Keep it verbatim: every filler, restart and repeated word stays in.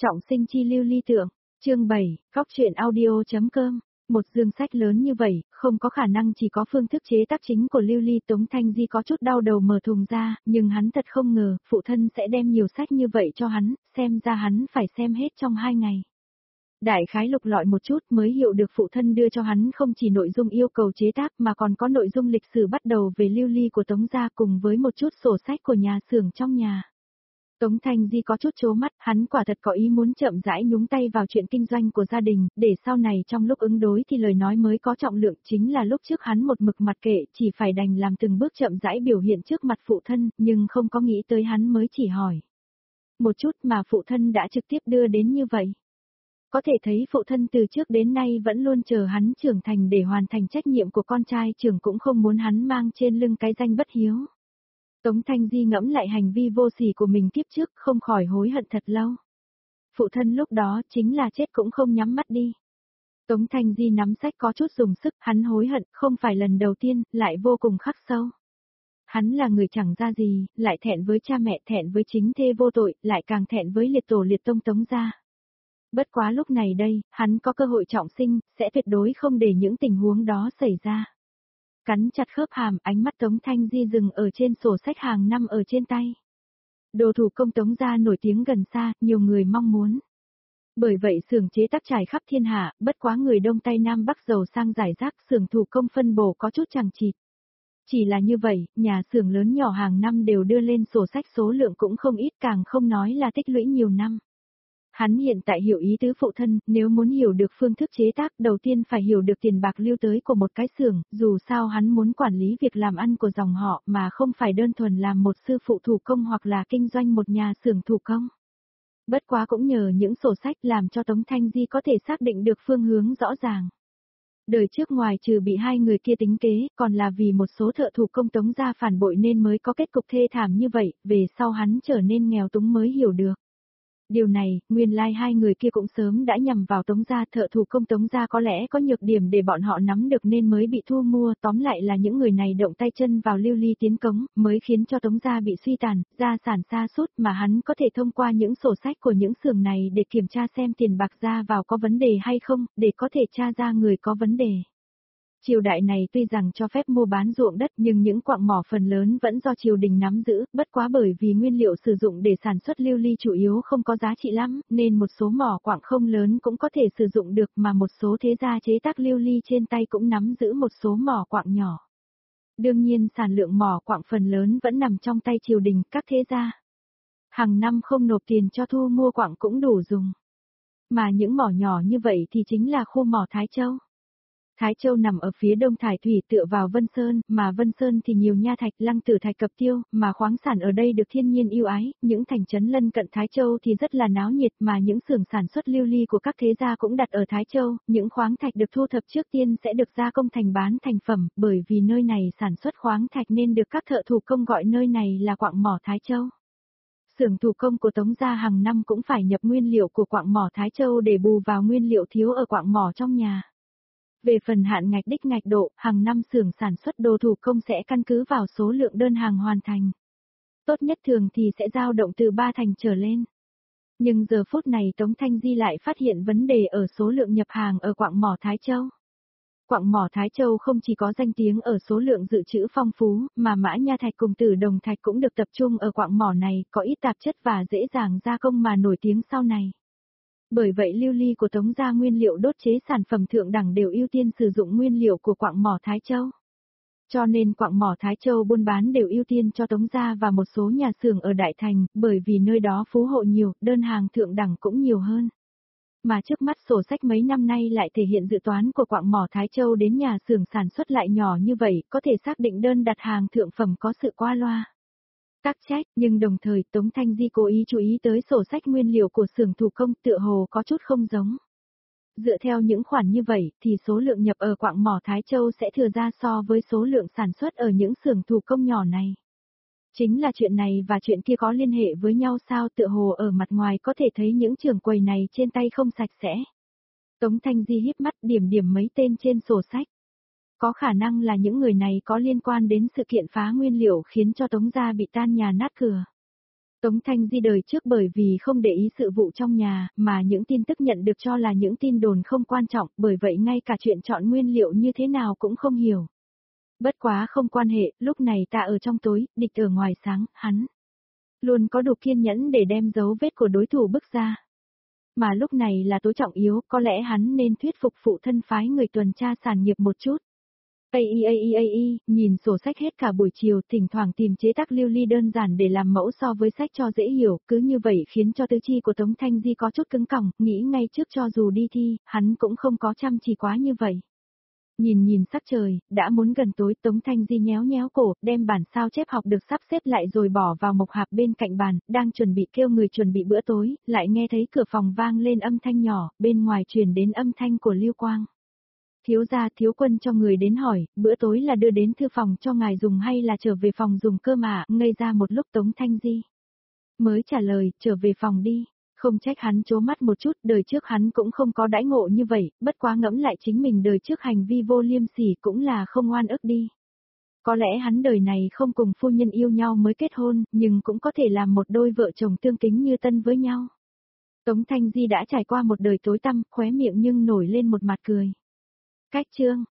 Trọng sinh chi lưu ly tượng, chương bảy, góc truyện audio.com. Một dương sách lớn như vậy, không có khả năng chỉ có phương thức chế tác chính của lưu ly. Tống Thanh Di có chút đau đầu mở thùng ra, nhưng hắn thật không ngờ, phụ thân sẽ đem nhiều sách như vậy cho hắn, xem ra hắn phải xem hết trong hai ngày. Đại khái lục lọi một chút mới hiểu được phụ thân đưa cho hắn không chỉ nội dung yêu cầu chế tác mà còn có nội dung lịch sử bắt đầu về lưu ly của Tống gia cùng với một chút sổ sách của nhà xưởng trong nhà. Tống Thanh Di có chút chố mắt, hắn quả thật có ý muốn chậm rãi nhúng tay vào chuyện kinh doanh của gia đình, để sau này trong lúc ứng đối thì lời nói mới có trọng lượng. Chính là lúc trước hắn một mực mặc kệ, chỉ phải đành làm từng bước chậm rãi biểu hiện trước mặt phụ thân, nhưng không có nghĩ tới hắn mới chỉ hỏi một chút mà phụ thân đã trực tiếp đưa đến như vậy. Có thể thấy phụ thân từ trước đến nay vẫn luôn chờ hắn trưởng thành để hoàn thành trách nhiệm của con trai trưởng, cũng không muốn hắn mang trên lưng cái danh bất hiếu. Tống Thanh Di ngẫm lại hành vi vô sỉ của mình kiếp trước, không khỏi hối hận thật lâu. Phụ thân lúc đó chính là chết cũng không nhắm mắt đi. Tống Thanh Di nắm sách có chút dùng sức, hắn hối hận không phải lần đầu tiên, lại vô cùng khắc sâu. Hắn là người chẳng ra gì, lại thẹn với cha mẹ, thẹn với chính thê vô tội, lại càng thẹn với liệt tổ liệt tông Tống gia. Bất quá lúc này đây, hắn có cơ hội trọng sinh, sẽ tuyệt đối không để những tình huống đó xảy ra. Cắn chặt khớp hàm, ánh mắt Tống Thanh Di dừng ở trên sổ sách hàng năm ở trên tay. Đồ thủ công Tống gia nổi tiếng gần xa, nhiều người mong muốn. Bởi vậy xưởng chế tác trải khắp thiên hạ, bất quá người Đông Tây Nam Bắc giàu sang giải rác, xưởng thủ công phân bổ có chút chằng chịt. Chỉ là như vậy, nhà xưởng lớn nhỏ hàng năm đều đưa lên sổ sách số lượng cũng không ít, càng không nói là tích lũy nhiều năm. Hắn hiện tại hiểu ý tứ phụ thân, nếu muốn hiểu được phương thức chế tác, đầu tiên phải hiểu được tiền bạc lưu tới của một cái xưởng, dù sao hắn muốn quản lý việc làm ăn của dòng họ mà không phải đơn thuần làm một sư phụ thủ công hoặc là kinh doanh một nhà xưởng thủ công. Bất quá cũng nhờ những sổ sách làm cho Tống Thanh Di có thể xác định được phương hướng rõ ràng. Đời trước ngoài trừ bị hai người kia tính kế, còn là vì một số thợ thủ công Tống gia phản bội nên mới có kết cục thê thảm như vậy, về sau hắn trở nên nghèo túng mới hiểu được. Điều này, nguyên lai like hai người kia cũng sớm đã nhằm vào Tống gia, thợ thủ công Tống gia có lẽ có nhược điểm để bọn họ nắm được nên mới bị thu mua, tóm lại là những người này động tay chân vào lưu ly tiến cống, mới khiến cho Tống gia bị suy tàn, gia sản sa sút, mà hắn có thể thông qua những sổ sách của những xưởng này để kiểm tra xem tiền bạc ra vào có vấn đề hay không, để có thể tra ra người có vấn đề. Triều đại này tuy rằng cho phép mua bán ruộng đất nhưng những quặng mỏ phần lớn vẫn do triều đình nắm giữ, bất quá bởi vì nguyên liệu sử dụng để sản xuất lưu ly chủ yếu không có giá trị lắm, nên một số mỏ quặng không lớn cũng có thể sử dụng được, mà một số thế gia chế tác lưu ly trên tay cũng nắm giữ một số mỏ quặng nhỏ. Đương nhiên sản lượng mỏ quặng phần lớn vẫn nằm trong tay triều đình, các thế gia. Hàng năm không nộp tiền cho thu mua quặng cũng đủ dùng. Mà những mỏ nhỏ như vậy thì chính là khu mỏ Thái Châu. Thái Châu nằm ở phía đông Thải Thủy tựa vào Vân Sơn, mà Vân Sơn thì nhiều nha thạch, lăng tử thạch, cập tiêu, mà khoáng sản ở đây được thiên nhiên ưu ái, những thành trấn lân cận Thái Châu thì rất là náo nhiệt, mà những xưởng sản xuất lưu ly của các thế gia cũng đặt ở Thái Châu, những khoáng thạch được thu thập trước tiên sẽ được gia công thành bán thành phẩm, bởi vì nơi này sản xuất khoáng thạch nên được các thợ thủ công gọi nơi này là quặng mỏ Thái Châu. Xưởng thủ công của Tống gia hàng năm cũng phải nhập nguyên liệu của quặng mỏ Thái Châu để bù vào nguyên liệu thiếu ở quặng mỏ trong nhà. Về phần hạn ngạch đích ngạch độ, hàng năm xưởng sản xuất đồ thủ công sẽ căn cứ vào số lượng đơn hàng hoàn thành. Tốt nhất thường thì sẽ dao động từ ba thành trở lên. Nhưng giờ phút này Tống Thanh Di lại phát hiện vấn đề ở số lượng nhập hàng ở quặng mỏ Thái Châu. Quặng mỏ Thái Châu không chỉ có danh tiếng ở số lượng dự trữ phong phú, mà mã nha thạch cùng tử đồng thạch cũng được tập trung ở quặng mỏ này, có ít tạp chất và dễ dàng gia công mà nổi tiếng sau này. Bởi vậy lưu ly của Tống gia nguyên liệu đốt chế sản phẩm thượng đẳng đều ưu tiên sử dụng nguyên liệu của quặng mỏ Thái Châu. Cho nên quặng mỏ Thái Châu buôn bán đều ưu tiên cho Tống gia và một số nhà xưởng ở Đại Thành, bởi vì nơi đó phú hộ nhiều, đơn hàng thượng đẳng cũng nhiều hơn. Mà trước mắt sổ sách mấy năm nay lại thể hiện dự toán của quặng mỏ Thái Châu đến nhà xưởng sản xuất lại nhỏ như vậy, có thể xác định đơn đặt hàng thượng phẩm có sự qua loa. Tắc trách, nhưng đồng thời Tống Thanh Di cố ý chú ý tới sổ sách nguyên liệu của xưởng thủ công tựa hồ có chút không giống. Dựa theo những khoản như vậy thì số lượng nhập ở quặng mỏ Thái Châu sẽ thừa ra so với số lượng sản xuất ở những xưởng thủ công nhỏ này. Chính là chuyện này và chuyện kia có liên hệ với nhau sao, tựa hồ ở mặt ngoài có thể thấy những trưởng quầy này trên tay không sạch sẽ. Tống Thanh Di híp mắt điểm điểm mấy tên trên sổ sách. Có khả năng là những người này có liên quan đến sự kiện phá nguyên liệu khiến cho Tống gia bị tan nhà nát cửa. Tống Thanh Di đời trước bởi vì không để ý sự vụ trong nhà, mà những tin tức nhận được cho là những tin đồn không quan trọng, bởi vậy ngay cả chuyện chọn nguyên liệu như thế nào cũng không hiểu. Bất quá không quan hệ, lúc này ta ở trong tối, địch ở ngoài sáng, hắn luôn có đủ kiên nhẫn để đem dấu vết của đối thủ bước ra. Mà lúc này là tối trọng yếu, có lẽ hắn nên thuyết phục phụ thân phái người tuần tra sản nghiệp một chút. Ai ai ai ai ai, nhìn sổ sách hết cả buổi chiều, thỉnh thoảng tìm chế tác lưu ly đơn giản để làm mẫu so với sách cho dễ hiểu, cứ như vậy khiến cho tứ chi của Tống Thanh Di có chút cứng cỏng, nghĩ ngay trước cho dù đi thi, hắn cũng không có chăm chỉ quá như vậy. Nhìn nhìn sắc trời, đã muốn gần tối, Tống Thanh Di nhéo nhéo cổ, đem bản sao chép học được sắp xếp lại rồi bỏ vào mộc hạp bên cạnh bàn, đang chuẩn bị kêu người chuẩn bị bữa tối, lại nghe thấy cửa phòng vang lên âm thanh nhỏ, bên ngoài truyền đến âm thanh của Lưu Quang. Thiếu gia thiếu quân cho người đến hỏi, bữa tối là đưa đến thư phòng cho ngài dùng hay là trở về phòng dùng cơ mà, ngây ra một lúc Tống Thanh Di mới trả lời, trở về phòng đi. Không trách hắn trố mắt một chút, đời trước hắn cũng không có đãi ngộ như vậy, bất quá ngẫm lại chính mình đời trước hành vi vô liêm sỉ cũng là không oan ức đi. Có lẽ hắn đời này không cùng phu nhân yêu nhau mới kết hôn, nhưng cũng có thể làm một đôi vợ chồng tương kính như tân với nhau. Tống Thanh Di đã trải qua một đời tối tăm, khóe miệng nhưng nổi lên một mặt cười. Cách chương